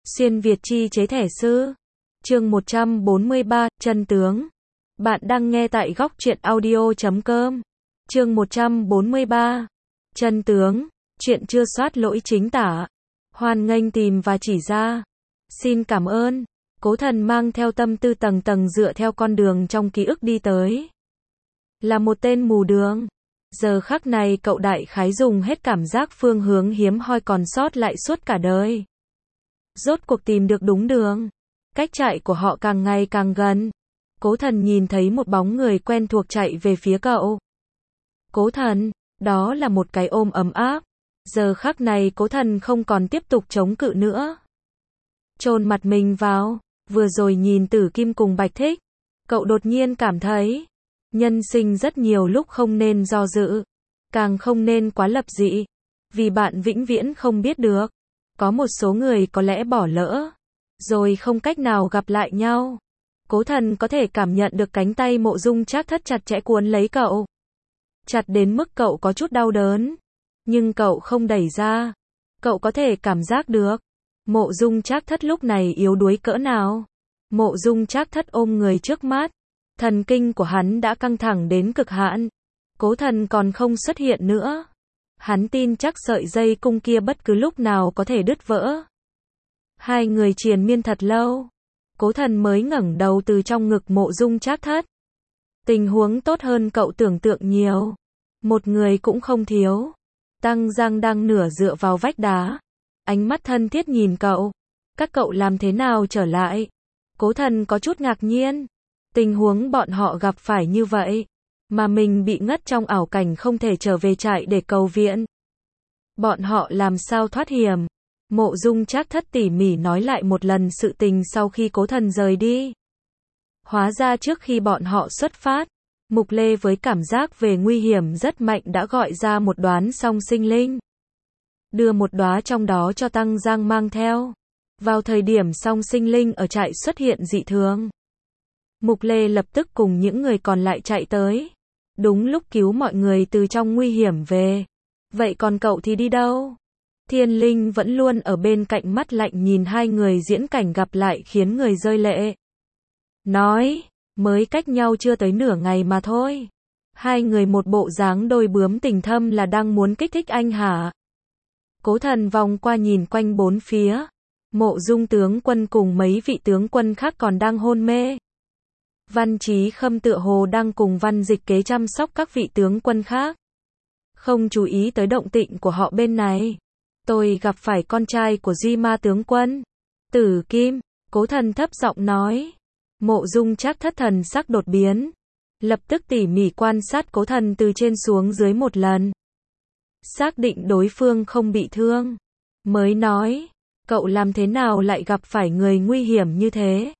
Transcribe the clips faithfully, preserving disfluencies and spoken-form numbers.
Xuyên Việt chi chế thẻ sư. Chương một trăm bốn mươi ba, chân tướng. Bạn đang nghe tại góc truyện audio chấm com. Chương một trăm bốn mươi ba. Chân tướng. Chuyện chưa soát lỗi chính tả. Hoan nghênh tìm và chỉ ra. Xin cảm ơn. Cố Thần mang theo tâm tư tầng tầng dựa theo con đường trong ký ức đi tới. Là một tên mù đường. Giờ khắc này cậu đại khái dùng hết cảm giác phương hướng hiếm hoi còn sót lại suốt cả đời. Rốt cuộc tìm được đúng đường. Cách chạy của họ càng ngày càng gần. Cố Thần nhìn thấy một bóng người quen thuộc chạy về phía cậu. Cố Thần, đó là một cái ôm ấm áp. Giờ khắc này Cố Thần không còn tiếp tục chống cự nữa. Chôn mặt mình vào, vừa rồi nhìn Tử Kim cùng Bạch Thích, cậu đột nhiên cảm thấy, nhân sinh rất nhiều lúc không nên do dự, càng không nên quá lập dị, vì bạn vĩnh viễn không biết được. Có một số người có lẽ bỏ lỡ, rồi không cách nào gặp lại nhau. Cố Thần có thể cảm nhận được cánh tay Mộ Dung Trác Thất chặt chẽ cuốn lấy cậu. Chặt đến mức cậu có chút đau đớn. Nhưng cậu không đẩy ra. Cậu có thể cảm giác được. Mộ Dung Trác Thất lúc này yếu đuối cỡ nào. Mộ Dung Trác Thất ôm người trước mắt. Thần kinh của hắn đã căng thẳng đến cực hạn. Cố Thần còn không xuất hiện nữa. Hắn tin chắc sợi dây cung kia bất cứ lúc nào có thể đứt vỡ. Hai người triền miên thật lâu. Cố Thần mới ngẩng đầu từ trong ngực Mộ Dung Trác Thất. Tình huống tốt hơn cậu tưởng tượng nhiều. Một người cũng không thiếu. Tăng Giang đang nửa dựa vào vách đá. Ánh mắt thân thiết nhìn cậu. Các cậu làm thế nào trở lại? Cố Thần có chút ngạc nhiên. Tình huống bọn họ gặp phải như vậy. Mà mình bị ngất trong ảo cảnh không thể trở về trại để cầu viện. Bọn họ làm sao thoát hiểm? Mộ Dung Trác Thất tỉ mỉ nói lại một lần sự tình sau khi Cố Thần rời đi. Hóa ra trước khi bọn họ xuất phát, Mục Lê với cảm giác về nguy hiểm rất mạnh đã gọi ra một đoán song sinh linh. Đưa một đóa trong đó cho Tăng Giang mang theo. Vào thời điểm song sinh linh ở trại xuất hiện dị thường, Mục Lê lập tức cùng những người còn lại chạy tới. Đúng lúc cứu mọi người từ trong nguy hiểm về. Vậy còn cậu thì đi đâu? Thiên Linh vẫn luôn ở bên cạnh mắt lạnh nhìn hai người diễn cảnh gặp lại khiến người rơi lệ. Nói, mới cách nhau chưa tới nửa ngày mà thôi. Hai người một bộ dáng đôi bướm tình thâm là đang muốn kích thích anh hả? Cố Thần vòng qua nhìn quanh bốn phía. Mộ Dung tướng quân cùng mấy vị tướng quân khác còn đang hôn mê. Văn Chí Khâm tựa hồ đang cùng Văn Dịch Kế chăm sóc các vị tướng quân khác. Không chú ý tới động tĩnh của họ bên này. Tôi gặp phải con trai của Duy Ma tướng quân. Tử Kim, Cố Thần thấp giọng nói. Mộ Dung Trác Thất thần sắc đột biến. Lập tức tỉ mỉ quan sát Cố Thần từ trên xuống dưới một lần. Xác định đối phương không bị thương. Mới nói, cậu làm thế nào lại gặp phải người nguy hiểm như thế?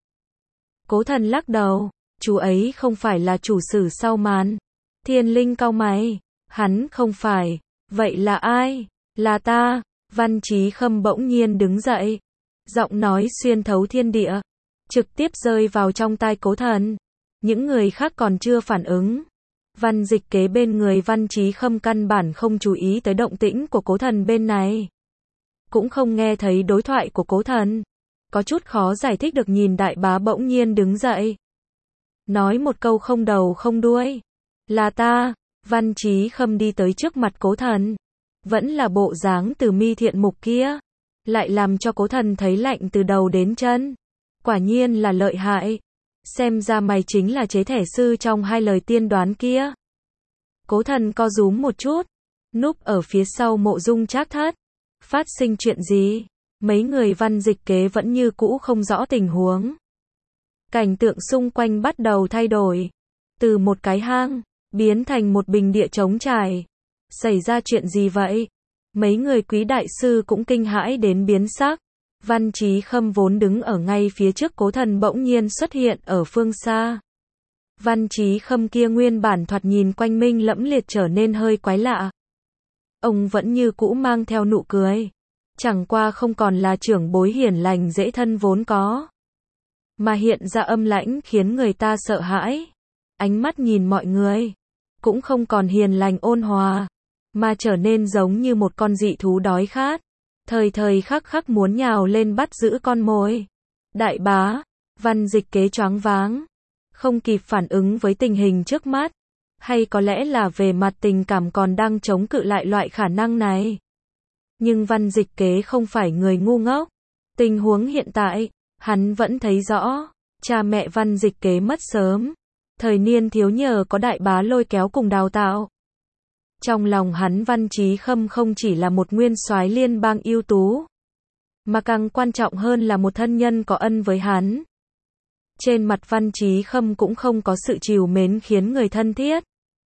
Cố Thần lắc đầu, chú ấy không phải là chủ sử sau màn. Thiên Linh cau mày, hắn không phải, vậy là ai? Là ta. Văn Chí Khâm bỗng nhiên đứng dậy. Giọng nói xuyên thấu thiên địa. Trực tiếp rơi vào trong tai Cố Thần. Những người khác còn chưa phản ứng. Văn Dịch Kế bên người Văn Chí Khâm căn bản không chú ý tới động tĩnh của Cố Thần bên này. Cũng không nghe thấy đối thoại của Cố Thần. Có chút khó giải thích được nhìn đại bá bỗng nhiên đứng dậy. Nói một câu không đầu không đuôi. Là ta. Văn Chí Khâm đi tới trước mặt Cố Thần. Vẫn là bộ dáng từ mi thiện mục kia. Lại làm cho Cố Thần thấy lạnh từ đầu đến chân. Quả nhiên là lợi hại. Xem ra mày chính là chế thẻ sư trong hai lời tiên đoán kia. Cố Thần co rúm một chút. Núp ở phía sau Mộ Dung Trác Thất. Phát sinh chuyện gì? Mấy người Văn Dịch Kế vẫn như cũ không rõ tình huống. Cảnh tượng xung quanh bắt đầu thay đổi. Từ một cái hang, biến thành một bình địa trống trải. Xảy ra chuyện gì vậy? Mấy người Quý đại sư cũng kinh hãi đến biến sắc. Văn Chí Khâm vốn đứng ở ngay phía trước Cố Thần bỗng nhiên xuất hiện ở phương xa. Văn Chí Khâm kia nguyên bản thoạt nhìn quanh minh lẫm liệt trở nên hơi quái lạ. Ông vẫn như cũ mang theo nụ cười. Chẳng qua không còn là trưởng bối hiền lành dễ thân vốn có. Mà hiện ra âm lãnh khiến người ta sợ hãi. Ánh mắt nhìn mọi người. Cũng không còn hiền lành ôn hòa. Mà trở nên giống như một con dị thú đói khát. thời thời khắc khắc muốn nhào lên bắt giữ con mồi. Đại bá, Văn Dịch Kế choáng váng, không kịp phản ứng với tình hình trước mắt, hay có lẽ là về mặt tình cảm còn đang chống cự lại loại khả năng này. Nhưng Văn Dịch Kế không phải người ngu ngốc. Tình huống hiện tại, hắn vẫn thấy rõ, cha mẹ Văn Dịch Kế mất sớm, thời niên thiếu nhờ có đại bá lôi kéo cùng đào tạo. Trong lòng hắn Văn Chí Khâm không chỉ là một nguyên soái liên bang ưu tú, mà càng quan trọng hơn là một thân nhân có ân với hắn. Trên mặt Văn Chí Khâm cũng không có sự trìu mến khiến người thân thiết.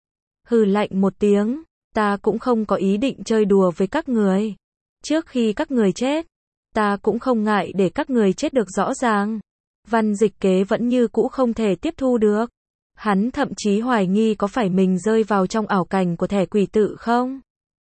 Hừ lạnh một tiếng, ta cũng không có ý định chơi đùa với các người. Trước khi các người chết, ta cũng không ngại để các người chết được rõ ràng. Văn Dịch Kế vẫn như cũ không thể tiếp thu được. Hắn thậm chí hoài nghi có phải mình rơi vào trong ảo cảnh của thẻ quỷ tự không?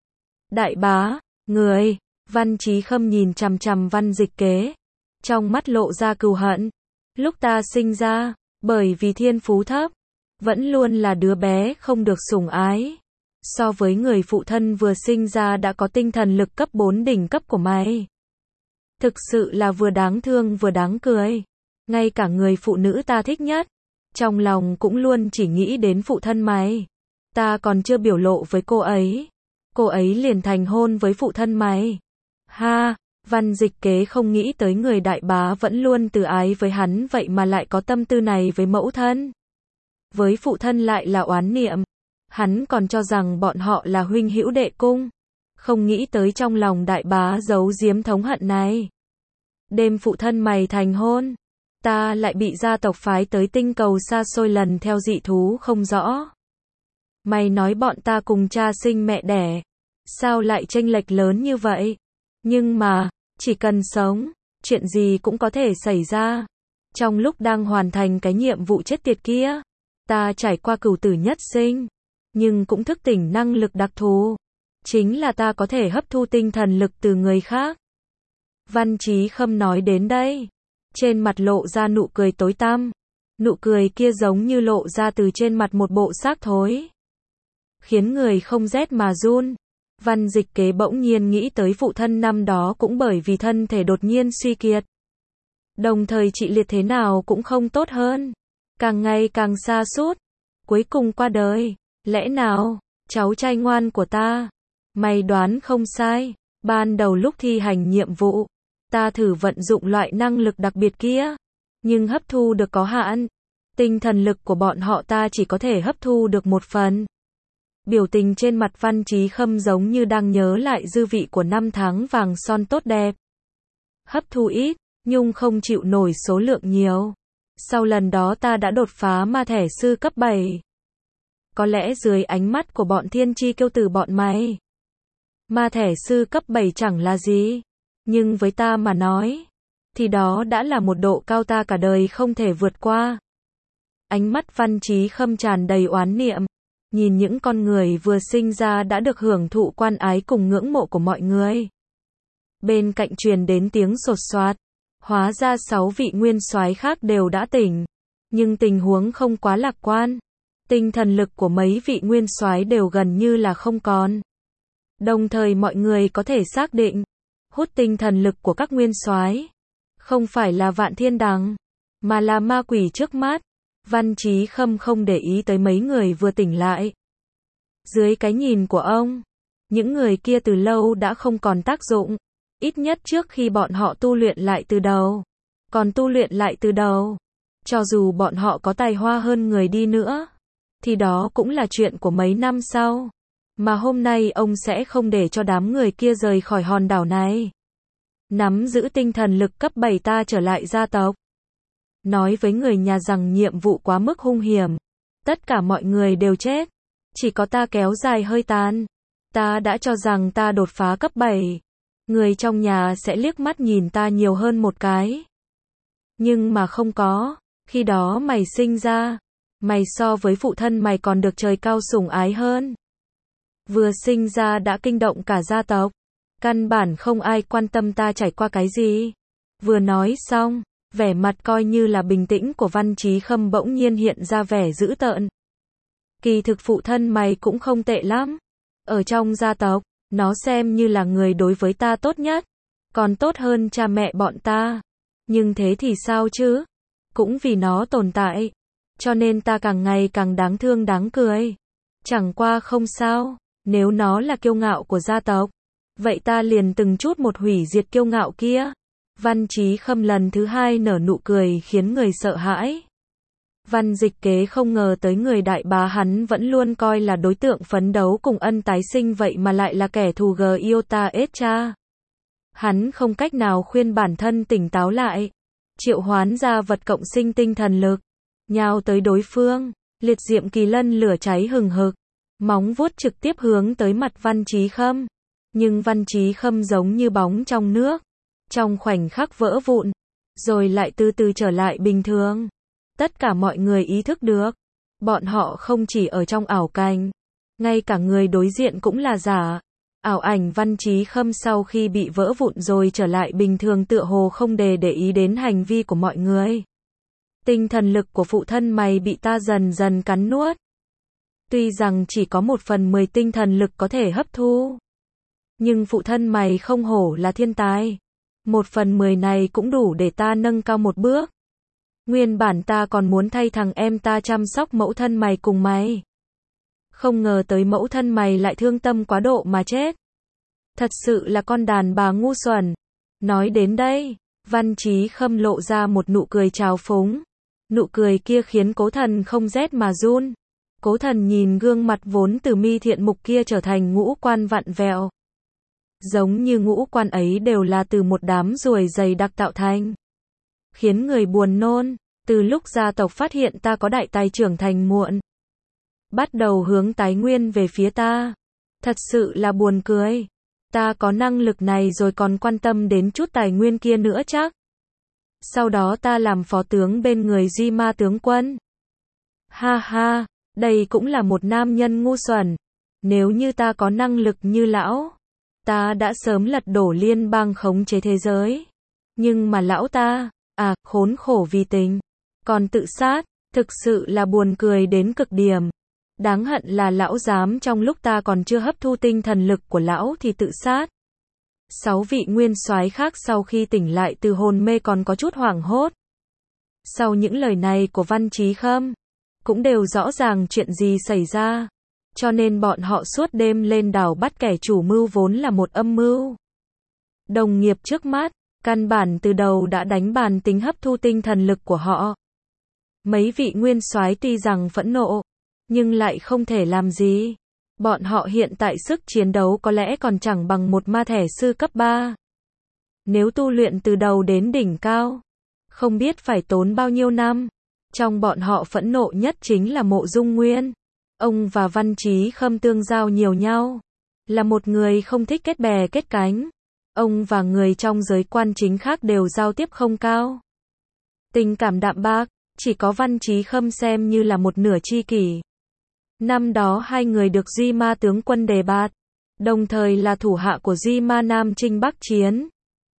Đại bá, người, Văn Chí Khâm nhìn chằm chằm Văn Dịch Kế, trong mắt lộ ra cừu hận. Lúc ta sinh ra, bởi vì thiên phú thấp, vẫn luôn là đứa bé không được sủng ái. So với người phụ thân vừa sinh ra đã có tinh thần lực cấp bốn đỉnh cấp của mày. Thực sự là vừa đáng thương vừa đáng cười. Ngay cả người phụ nữ ta thích nhất, trong lòng cũng luôn chỉ nghĩ đến phụ thân mày. Ta còn chưa biểu lộ với cô ấy, cô ấy liền thành hôn với phụ thân mày. Ha, Văn Dịch Kế không nghĩ tới người đại bá vẫn luôn từ ái với hắn vậy mà lại có tâm tư này với mẫu thân. Với phụ thân lại là oán niệm. Hắn còn cho rằng bọn họ là huynh hữu đệ cung. Không nghĩ tới trong lòng đại bá giấu giếm thống hận này. Đêm phụ thân mày thành hôn, ta lại bị gia tộc phái tới tinh cầu xa xôi lần theo dị thú không rõ. Mày nói bọn ta cùng cha sinh mẹ đẻ, sao lại chênh lệch lớn như vậy? Nhưng mà, chỉ cần sống, chuyện gì cũng có thể xảy ra. Trong lúc đang hoàn thành cái nhiệm vụ chết tiệt kia, ta trải qua cửu tử nhất sinh, nhưng cũng thức tỉnh năng lực đặc thù. Chính là ta có thể hấp thu tinh thần lực từ người khác. Văn Chí Khâm nói đến đây, trên mặt lộ ra nụ cười tối tăm. Nụ cười kia giống như lộ ra từ trên mặt một bộ xác thối, khiến người không rét mà run. Văn Dịch Kế bỗng nhiên nghĩ tới phụ thân năm đó cũng bởi vì thân thể đột nhiên suy kiệt. Đồng thời trị liệt thế nào cũng không tốt hơn, càng ngày càng sa sút, cuối cùng qua đời. Lẽ nào, cháu trai ngoan của ta, mày đoán không sai, ban đầu lúc thi hành nhiệm vụ, ta thử vận dụng loại năng lực đặc biệt kia, nhưng hấp thu được có hạn. Tinh thần lực của bọn họ ta chỉ có thể hấp thu được một phần. Biểu tình trên mặt Văn Chí Khâm giống như đang nhớ lại dư vị của năm tháng vàng son tốt đẹp. Hấp thu ít, nhưng không chịu nổi số lượng nhiều. Sau lần đó ta đã đột phá ma thẻ sư cấp bảy. Có lẽ dưới ánh mắt của bọn thiên chi kiêu tử bọn mày, ma thẻ sư cấp bảy chẳng là gì. Nhưng với ta mà nói, thì đó đã là một độ cao ta cả đời không thể vượt qua. Ánh mắt Văn Chí Khâm tràn đầy oán niệm, nhìn những con người vừa sinh ra đã được hưởng thụ quan ái cùng ngưỡng mộ của mọi người. Bên cạnh truyền đến tiếng sột soạt, hóa ra sáu vị nguyên soái khác đều đã tỉnh, nhưng tình huống không quá lạc quan. Tinh thần lực của mấy vị nguyên soái đều gần như là không còn. Đồng thời mọi người có thể xác định, hút tinh thần lực của các nguyên soái không phải là Vạn Thiên Đằng, mà là ma quỷ trước mắt. Văn Chí Khâm không để ý tới mấy người vừa tỉnh lại. Dưới cái nhìn của ông, những người kia từ lâu đã không còn tác dụng, ít nhất trước khi bọn họ tu luyện lại từ đầu. Còn tu luyện lại từ đầu, cho dù bọn họ có tài hoa hơn người đi nữa, thì đó cũng là chuyện của mấy năm sau. Mà hôm nay ông sẽ không để cho đám người kia rời khỏi hòn đảo này. Nắm giữ tinh thần lực cấp bảy ta trở lại gia tộc. Nói với người nhà rằng nhiệm vụ quá mức hung hiểm. Tất cả mọi người đều chết. Chỉ có ta kéo dài hơi tàn. Ta đã cho rằng ta đột phá cấp bảy. Người trong nhà sẽ liếc mắt nhìn ta nhiều hơn một cái. Nhưng mà không có. Khi đó mày sinh ra, mày so với phụ thân mày còn được trời cao sủng ái hơn. Vừa sinh ra đã kinh động cả gia tộc. Căn bản không ai quan tâm ta trải qua cái gì. Vừa nói xong, vẻ mặt coi như là bình tĩnh của Văn Chí Khâm bỗng nhiên hiện ra vẻ dữ tợn. Kỳ thực phụ thân mày cũng không tệ lắm. Ở trong gia tộc, nó xem như là người đối với ta tốt nhất. còn tốt hơn cha mẹ bọn ta. Nhưng thế thì sao chứ? Cũng vì nó tồn tại, cho nên ta càng ngày càng đáng thương đáng cười. Chẳng qua không sao, nếu nó là kiêu ngạo của gia tộc, vậy ta liền từng chút một hủy diệt kiêu ngạo kia. Văn Chí Khâm lần thứ hai nở nụ cười khiến người sợ hãi. Văn Dịch Kế không ngờ tới người đại bá hắn vẫn luôn coi là đối tượng phấn đấu cùng ân tái sinh vậy mà lại là kẻ thù g iota s cha. Hắn không cách nào khuyên bản thân tỉnh táo lại, triệu hoán ra vật cộng sinh tinh thần lực, nhào tới đối phương, liệt diệm kỳ lân lửa cháy hừng hực, móng vuốt trực tiếp hướng tới mặt Văn Chí Khâm. Nhưng Văn Chí Khâm giống như bóng trong nước, trong khoảnh khắc vỡ vụn, rồi lại từ từ trở lại bình thường. Tất cả mọi người ý thức được, bọn họ không chỉ ở trong ảo cảnh, ngay cả người đối diện cũng là giả. Ảo ảnh Văn Chí Khâm sau khi bị vỡ vụn rồi trở lại bình thường tựa hồ không để để ý đến hành vi của mọi người. Tinh thần lực của phụ thân mày bị ta dần dần cắn nuốt. Tuy rằng chỉ có một phần mười tinh thần lực có thể hấp thu, nhưng phụ thân mày không hổ là thiên tài. Một phần mười này cũng đủ để ta nâng cao một bước. Nguyên bản ta còn muốn thay thằng em ta chăm sóc mẫu thân mày cùng mày. Không ngờ tới mẫu thân mày lại thương tâm quá độ mà chết. Thật sự là con đàn bà ngu xuẩn. Nói đến đây, Văn Chí Khâm lộ ra một nụ cười trào phúng. Nụ cười kia khiến Cố Thần không rét mà run. Cố Thần nhìn gương mặt vốn từ mi thiện mục kia trở thành ngũ quan vặn vẹo. Giống như ngũ quan ấy đều là từ một đám ruồi dày đặc tạo thành. Khiến người buồn nôn, từ lúc gia tộc phát hiện ta có đại tài trưởng thành muộn, bắt đầu hướng tài nguyên về phía ta. Thật sự là buồn cười. Ta có năng lực này rồi còn quan tâm đến chút tài nguyên kia nữa chắc. Sau đó ta làm phó tướng bên người Duy Ma tướng quân. Ha ha, đây cũng là một nam nhân ngu xuẩn. Nếu như ta có năng lực như lão, ta đã sớm lật đổ liên bang khống chế thế giới. Nhưng mà lão ta, à, khốn khổ vì tình, còn tự sát, thực sự là buồn cười đến cực điểm. Đáng hận là lão dám trong lúc ta còn chưa hấp thu tinh thần lực của lão thì tự sát. Sáu vị nguyên soái khác sau khi tỉnh lại từ hồn mê còn có chút hoảng hốt. Sau những lời này của Văn Chí Khâm, cũng đều rõ ràng chuyện gì xảy ra. Cho nên bọn họ suốt đêm lên đảo bắt kẻ chủ mưu vốn là một âm mưu. Đồng nghiệp trước mắt, căn bản từ đầu đã đánh bàn tính hấp thu tinh thần lực của họ. Mấy vị nguyên soái tuy rằng phẫn nộ, nhưng lại không thể làm gì. Bọn họ hiện tại sức chiến đấu có lẽ còn chẳng bằng một ma thể sư cấp ba. Nếu tu luyện từ đầu đến đỉnh cao, không biết phải tốn bao nhiêu năm. Trong bọn họ phẫn nộ nhất chính là Mộ Dung Nguyên. Ông và Văn Chí Khâm tương giao nhiều nhau, là một người không thích kết bè kết cánh. Ông và người trong giới quan chính khác đều giao tiếp không cao. Tình cảm đạm bạc, chỉ có Văn Chí Khâm xem như là một nửa tri kỷ. Năm đó hai người được Duy Ma tướng quân đề bạt, đồng thời là thủ hạ của Duy Ma Nam Chinh Bắc Chiến.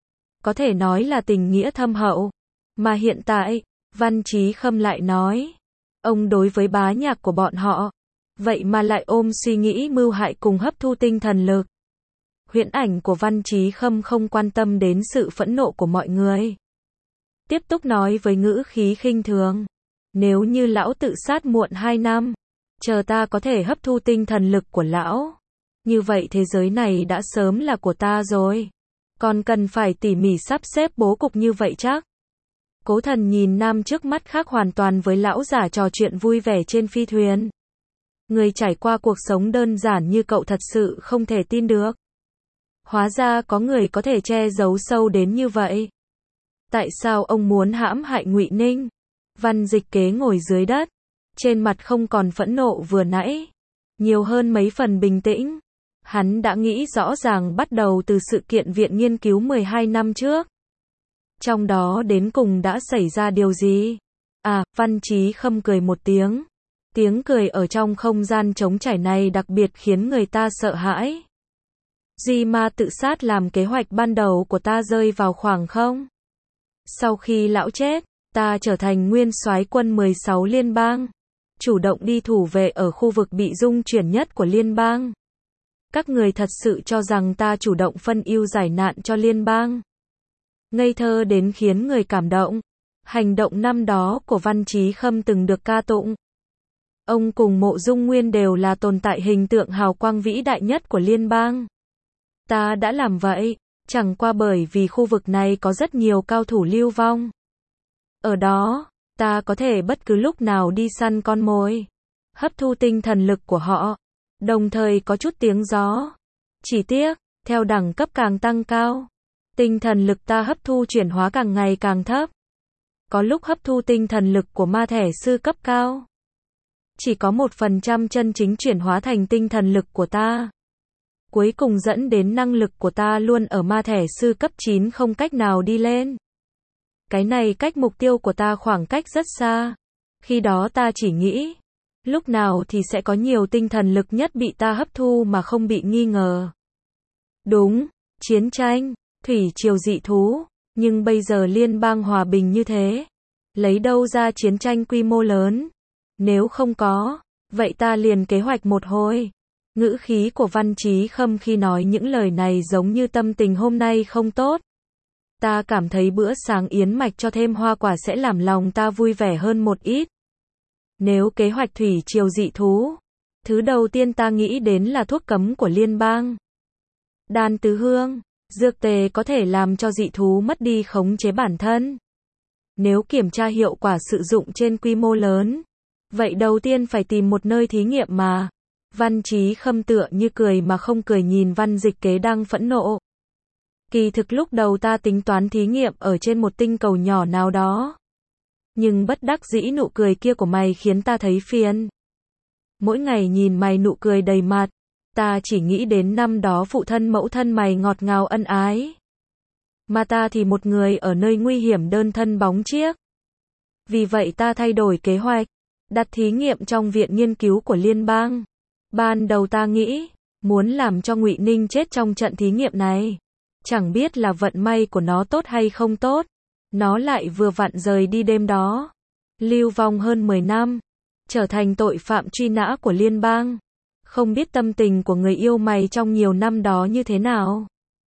Có thể nói là tình nghĩa thâm hậu. Mà hiện tại, Văn Chí Khâm lại nói, ông đối với bá nhạc của bọn họ, vậy mà lại ôm suy nghĩ mưu hại cùng hấp thu tinh thần lực. Huyễn ảnh của Văn Chí Khâm không quan tâm đến sự phẫn nộ của mọi người. Tiếp tục nói với ngữ khí khinh thường. Nếu như lão tự sát muộn hai năm, chờ ta có thể hấp thu tinh thần lực của lão, như vậy thế giới này đã sớm là của ta rồi. Còn cần phải tỉ mỉ sắp xếp bố cục như vậy chắc. Cố Thần nhìn nam trước mắt khác hoàn toàn với lão giả trò chuyện vui vẻ trên phi thuyền. Người trải qua cuộc sống đơn giản như cậu thật sự không thể tin được. Hóa ra có người có thể che giấu sâu đến như vậy. Tại sao ông muốn hãm hại Ngụy Ninh? Văn Dịch Kế ngồi dưới đất, trên mặt không còn phẫn nộ vừa nãy, nhiều hơn mấy phần bình tĩnh. Hắn đã nghĩ rõ ràng bắt đầu từ sự kiện viện nghiên cứu mười hai năm trước. Trong đó đến cùng đã xảy ra điều gì? À, Văn Chí Khâm cười một tiếng. Tiếng cười ở trong không gian trống trải này đặc biệt khiến người ta sợ hãi. Duy Ma tự sát làm kế hoạch ban đầu của ta rơi vào khoảng không. Sau khi lão chết, ta trở thành nguyên soái quân mười sáu liên bang, chủ động đi thủ vệ ở khu vực bị dung chuyển nhất của liên bang. Các người thật sự cho rằng ta chủ động phân ưu giải nạn cho liên bang. Ngây thơ đến khiến người cảm động. Hành động năm đó của Văn Chí Khâm từng được ca tụng. Ông cùng Mộ Dung Nguyên đều là tồn tại hình tượng hào quang vĩ đại nhất của liên bang. Ta đã làm vậy, chẳng qua bởi vì khu vực này có rất nhiều cao thủ lưu vong. Ở đó, ta có thể bất cứ lúc nào đi săn con mồi, hấp thu tinh thần lực của họ, đồng thời có chút tiếng gió. Chỉ tiếc, theo đẳng cấp càng tăng cao, tinh thần lực ta hấp thu chuyển hóa càng ngày càng thấp. Có lúc hấp thu tinh thần lực của ma thể sư cấp cao, chỉ có một phần trăm chân chính chuyển hóa thành tinh thần lực của ta. Cuối cùng dẫn đến năng lực của ta luôn ở ma thể sư cấp chín không cách nào đi lên. Cái này cách mục tiêu của ta khoảng cách rất xa. Khi đó ta chỉ nghĩ, lúc nào thì sẽ có nhiều tinh thần lực nhất bị ta hấp thu mà không bị nghi ngờ. Đúng, chiến tranh, thủy triều dị thú, nhưng bây giờ liên bang hòa bình như thế, lấy đâu ra chiến tranh quy mô lớn? Nếu không có, vậy ta liền kế hoạch một hồi. Ngữ khí của Văn Chí Khâm khi nói những lời này giống như tâm tình hôm nay không tốt. Ta cảm thấy bữa sáng yến mạch cho thêm hoa quả sẽ làm lòng ta vui vẻ hơn một ít. Nếu kế hoạch thủy triều dị thú, thứ đầu tiên ta nghĩ đến là thuốc cấm của liên bang. Đan tứ hương, dược tề có thể làm cho dị thú mất đi khống chế bản thân. Nếu kiểm tra hiệu quả sử dụng trên quy mô lớn, vậy đầu tiên phải tìm một nơi thí nghiệm mà. Văn Chí Khâm tựa như cười mà không cười nhìn Văn Dịch Kế đang phẫn nộ. Kỳ thực lúc đầu ta tính toán thí nghiệm ở trên một tinh cầu nhỏ nào đó. Nhưng bất đắc dĩ nụ cười kia của mày khiến ta thấy phiền. Mỗi ngày nhìn mày nụ cười đầy mặt, ta chỉ nghĩ đến năm đó phụ thân mẫu thân mày ngọt ngào ân ái. Mà ta thì một người ở nơi nguy hiểm đơn thân bóng chiếc. Vì vậy ta thay đổi kế hoạch, đặt thí nghiệm trong viện nghiên cứu của liên bang. Ban đầu ta nghĩ, muốn làm cho Ngụy Ninh chết trong trận thí nghiệm này. Chẳng biết là vận may của nó tốt hay không tốt. Nó lại vừa vặn rời đi đêm đó. Lưu vong hơn mười năm. Trở thành tội phạm truy nã của liên bang. Không biết tâm tình của người yêu mày trong nhiều năm đó như thế nào.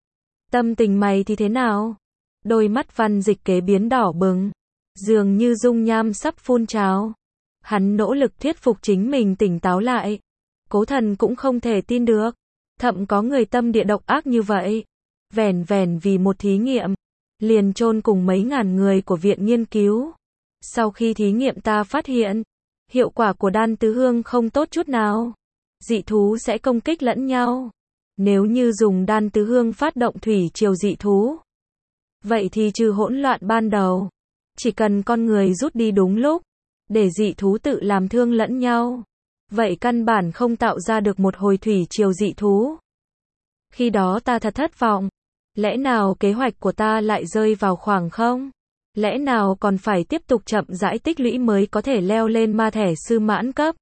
Tâm tình mày thì thế nào? Đôi mắt Văn Dịch Kế biến đỏ bừng. Dường như dung nham sắp phun trào. Hắn nỗ lực thuyết phục chính mình tỉnh táo lại. Cố Thần cũng không thể tin được. Thậm có người tâm địa độc ác như vậy. Vẻn vẻn vì một thí nghiệm, liền chôn cùng mấy ngàn người của viện nghiên cứu. Sau khi thí nghiệm ta phát hiện, hiệu quả của đan tứ hương không tốt chút nào. Dị thú sẽ công kích lẫn nhau. Nếu như dùng đan tứ hương phát động thủy triều dị thú, vậy thì trừ hỗn loạn ban đầu, chỉ cần con người rút đi đúng lúc, để dị thú tự làm thương lẫn nhau, vậy căn bản không tạo ra được một hồi thủy triều dị thú. Khi đó ta thật thất vọng. Lẽ nào kế hoạch của ta lại rơi vào khoảng không? Lẽ nào còn phải tiếp tục chậm rãi tích lũy mới có thể leo lên ma thể sư mãn cấp?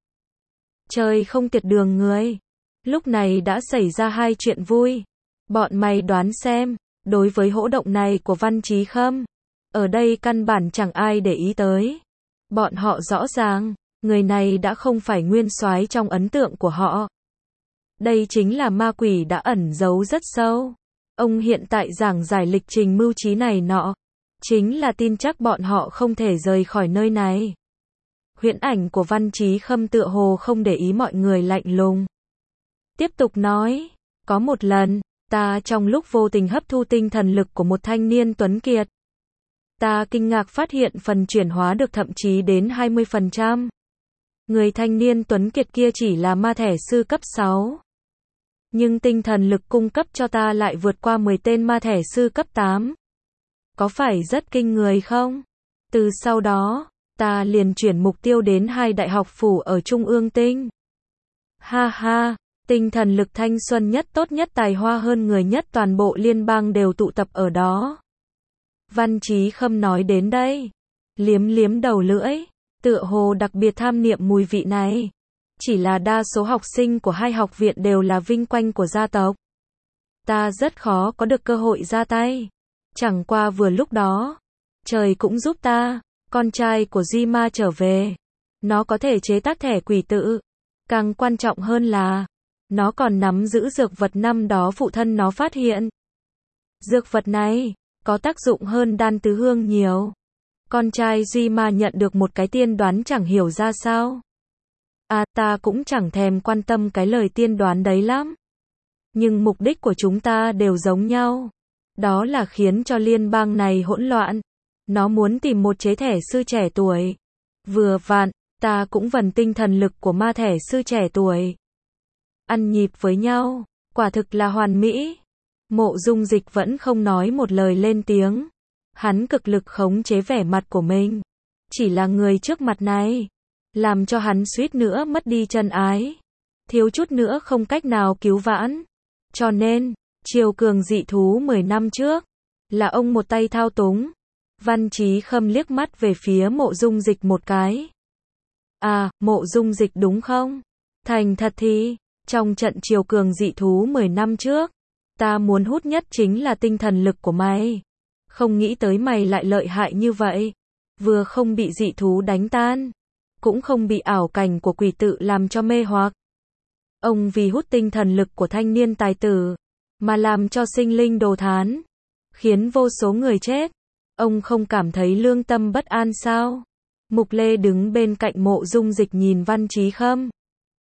Trời không tiệt đường người. Lúc này đã xảy ra hai chuyện vui. Bọn mày đoán xem, đối với hỗ động này của Văn Chí Khâm, ở đây căn bản chẳng ai để ý tới. Bọn họ rõ ràng, người này đã không phải nguyên soái trong ấn tượng của họ. Đây chính là ma quỷ đã ẩn giấu rất sâu. Ông hiện tại giảng giải lịch trình mưu trí này nọ, chính là tin chắc bọn họ không thể rời khỏi nơi này. Huyễn ảnh của Văn Chí Khâm tựa hồ không để ý mọi người lạnh lùng. Tiếp tục nói, có một lần, ta trong lúc vô tình hấp thu tinh thần lực của một thanh niên tuấn kiệt. Ta kinh ngạc phát hiện phần chuyển hóa được thậm chí đến hai mươi phần trăm. Người thanh niên tuấn kiệt kia chỉ là ma thể sư cấp sáu. Nhưng tinh thần lực cung cấp cho ta lại vượt qua mười tên ma thể sư cấp tám. Có phải rất kinh người không? Từ sau đó, ta liền chuyển mục tiêu đến hai đại học phủ ở Trung ương Tinh. Ha ha, tinh thần lực thanh xuân nhất tốt nhất tài hoa hơn người nhất toàn bộ liên bang đều tụ tập ở đó. Văn Chí Khâm nói đến đây, liếm liếm đầu lưỡi, tựa hồ đặc biệt tham niệm mùi vị này. Chỉ là đa số học sinh của hai học viện đều là vinh quang của gia tộc. Ta rất khó có được cơ hội ra tay. Chẳng qua vừa lúc đó, trời cũng giúp ta, con trai của Di Ma trở về. Nó có thể chế tác thẻ quỷ tự. Càng quan trọng hơn là, Nó còn nắm giữ dược vật năm đó phụ thân nó phát hiện. Dược vật này có tác dụng hơn đan tứ hương nhiều. Con trai Duy Ma nhận được một cái tiên đoán chẳng hiểu ra sao. À, ta cũng chẳng thèm quan tâm cái lời tiên đoán đấy lắm. Nhưng mục đích của chúng ta đều giống nhau. Đó là khiến cho liên bang này hỗn loạn. Nó muốn tìm một chế thể sư trẻ tuổi. Vừa vặn, ta cũng vần tinh thần lực của ma thể sư trẻ tuổi. Ăn nhịp với nhau, quả thực là hoàn mỹ. Mộ Dung Dịch vẫn không nói một lời lên tiếng. Hắn cực lực khống chế vẻ mặt của mình. Chỉ là người trước mặt này, làm cho hắn suýt nữa mất đi chân ái. Thiếu chút nữa không cách nào cứu vãn. Cho nên, Triều Cường dị thú mười năm trước, là ông một tay thao túng. Văn Chí Khâm liếc mắt về phía Mộ Dung Dịch một cái. À, Mộ Dung Dịch đúng không? Thành thật thì, trong trận Triều Cường dị thú mười năm trước, ta muốn hút nhất chính là tinh thần lực của mày. Không nghĩ tới mày lại lợi hại như vậy. Vừa không bị dị thú đánh tan, cũng không bị ảo cảnh của quỷ tự làm cho mê hoặc. Ông vì hút tinh thần lực của thanh niên tài tử, mà làm cho sinh linh đồ thán, khiến vô số người chết. Ông không cảm thấy lương tâm bất an sao? Mục Lê đứng bên cạnh Mộ Dung Dịch nhìn Văn Chí Khâm.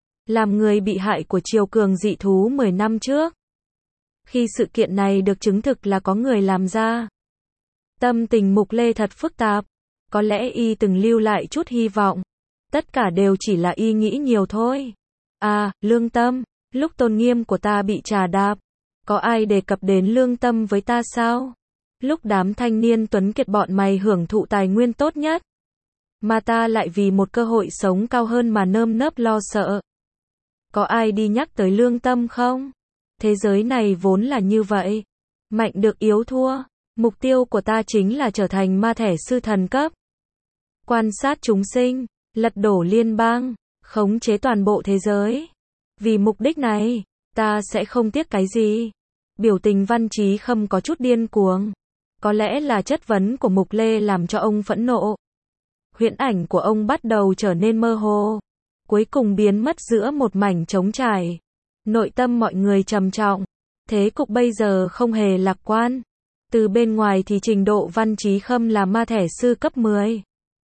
Làm người bị hại của Triều Cường dị thú mười năm trước. Khi sự kiện này được chứng thực là có người làm ra. Tâm tình Mục Lê thật phức tạp. Có lẽ y từng lưu lại chút hy vọng. Tất cả đều chỉ là y nghĩ nhiều thôi. À, lương tâm, lúc tôn nghiêm của ta bị trà đạp, có ai đề cập đến lương tâm với ta sao? Lúc đám thanh niên tuấn kiệt bọn mày hưởng thụ tài nguyên tốt nhất, mà ta lại vì một cơ hội sống cao hơn mà nơm nớp lo sợ. Có ai đi nhắc tới lương tâm không? Thế giới này vốn là như vậy. Mạnh được yếu thua. Mục tiêu của ta chính là trở thành ma thể sư thần cấp. Quan sát chúng sinh, lật đổ liên bang, khống chế toàn bộ thế giới. Vì mục đích này, ta sẽ không tiếc cái gì. Biểu tình Văn Chí Khâm có chút điên cuồng. Có lẽ là chất vấn của Mục Lê làm cho ông phẫn nộ. Huyễn ảnh của ông bắt đầu trở nên mơ hồ. Cuối cùng biến mất giữa một mảnh trống trải. Nội tâm mọi người trầm trọng. Thế cục bây giờ không hề lạc quan. Từ bên ngoài thì trình độ Văn Chí Khâm là ma thể sư cấp mười.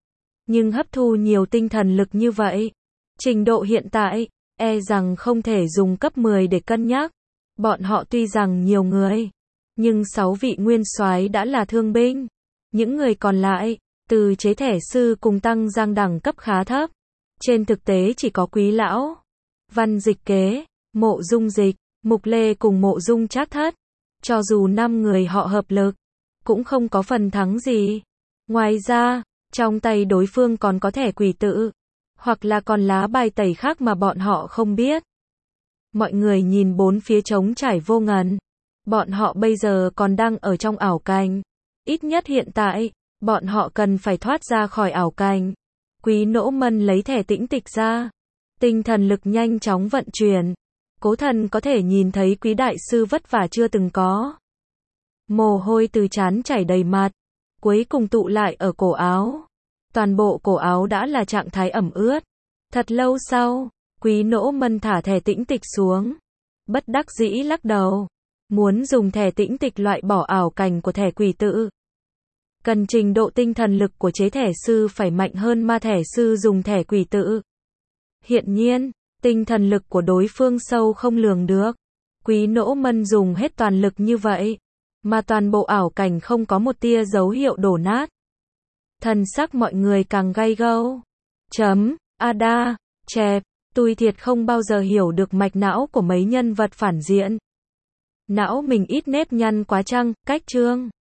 Nhưng hấp thu nhiều tinh thần lực như vậy. Trình độ hiện tại, e rằng không thể dùng cấp mười để cân nhắc. Bọn họ tuy rằng nhiều người, nhưng sáu vị nguyên soái đã là thương binh. Những người còn lại, từ chế thể sư cùng tăng giang đẳng cấp khá thấp. Trên thực tế chỉ có Quý Lão, Văn Dịch Kế, Mộ Dung Dịch, Mục Lê cùng Mộ Dung Trác Thất. Cho dù năm người họ hợp lực, cũng không có phần thắng gì. Ngoài ra, trong tay đối phương còn có thẻ quỷ tự, hoặc là còn lá bài tẩy khác mà bọn họ không biết. Mọi người nhìn bốn phía trống trải vô ngần. Bọn họ bây giờ còn đang ở trong ảo cảnh. Ít nhất hiện tại, bọn họ cần phải thoát ra khỏi ảo cảnh. Quý Nỗ Mân lấy thẻ tĩnh tịch ra. Tinh thần lực nhanh chóng vận chuyển. Cố Thần có thể nhìn thấy Quý Đại Sư vất vả chưa từng có. Mồ hôi từ trán chảy đầy mặt. Cuối cùng tụ lại ở cổ áo. Toàn bộ cổ áo đã là trạng thái ẩm ướt. Thật lâu sau, Quý Nỗ Mân thả thẻ tĩnh tịch xuống. Bất đắc dĩ lắc đầu. Muốn dùng thẻ tĩnh tịch loại bỏ ảo cảnh của thẻ quỷ tự. Cần trình độ tinh thần lực của chế thể sư phải mạnh hơn ma thể sư dùng thẻ quỷ tự. Hiện nhiên, tinh thần lực của đối phương sâu không lường được. Quý Nỗ Mân dùng hết toàn lực như vậy, mà toàn bộ ảo cảnh không có một tia dấu hiệu đổ nát. Thần sắc mọi người càng gay gâu. Chấm, Ada, chẹp, tui thiệt không bao giờ hiểu được mạch não của mấy nhân vật phản diện. Não mình ít nếp nhăn quá chăng, cách chương.